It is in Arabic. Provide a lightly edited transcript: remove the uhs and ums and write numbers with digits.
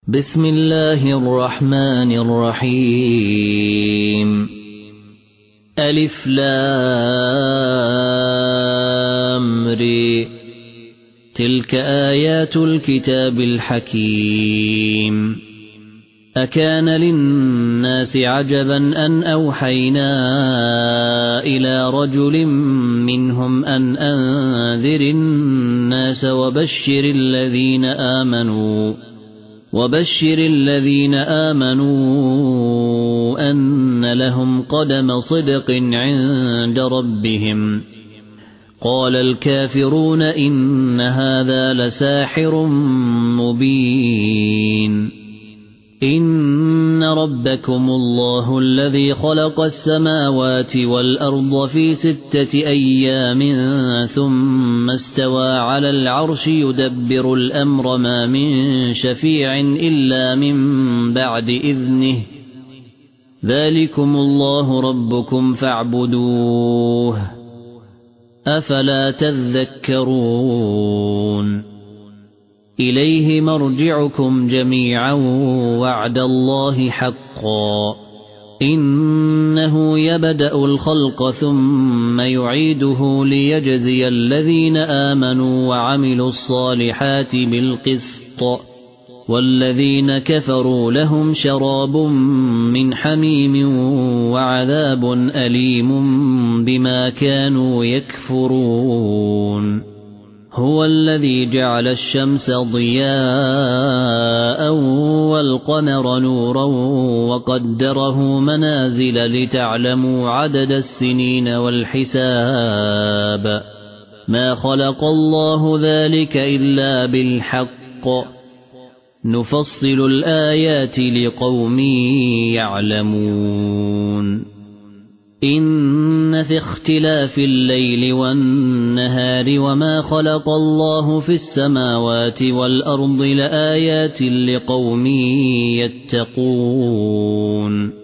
بسم الله الرحمن الرحيم ألف لام ر تلك آيات الكتاب الحكيم أكان للناس عجبا أن أوحينا إلى رجل منهم أن أنذر الناس وبشر الذين آمنوا أن لهم قدم صدق عند ربهم قال الكافرون إن هذا لساحر مبين إن ربكم الله الذي خلق السماوات والأرض في 6 أيام ثم استوى على العرش يدبر الأمر ما من شفيع إلا من بعد إذنه ذلكم الله ربكم فاعبدوه أفلا تذكرون إليه مرجعكم جميعا وعد الله حقا إنه يبدأ الخلق ثم يعيده ليجزي الذين آمنوا وعملوا الصالحات بالقسط والذين كفروا لهم شراب من حميم وعذاب أليم بما كانوا يكفرون هو الذي جعل الشمس ضياء والقمر نورا وقدره منازل لتعلموا عدد السنين والحساب ما خلق الله ذلك إلا بالحق نفصل الآيات لقوم يعلمون إن في اختلاف الليل والنهار وما خلق الله في السماوات والأرض لآيات لقوم يتقون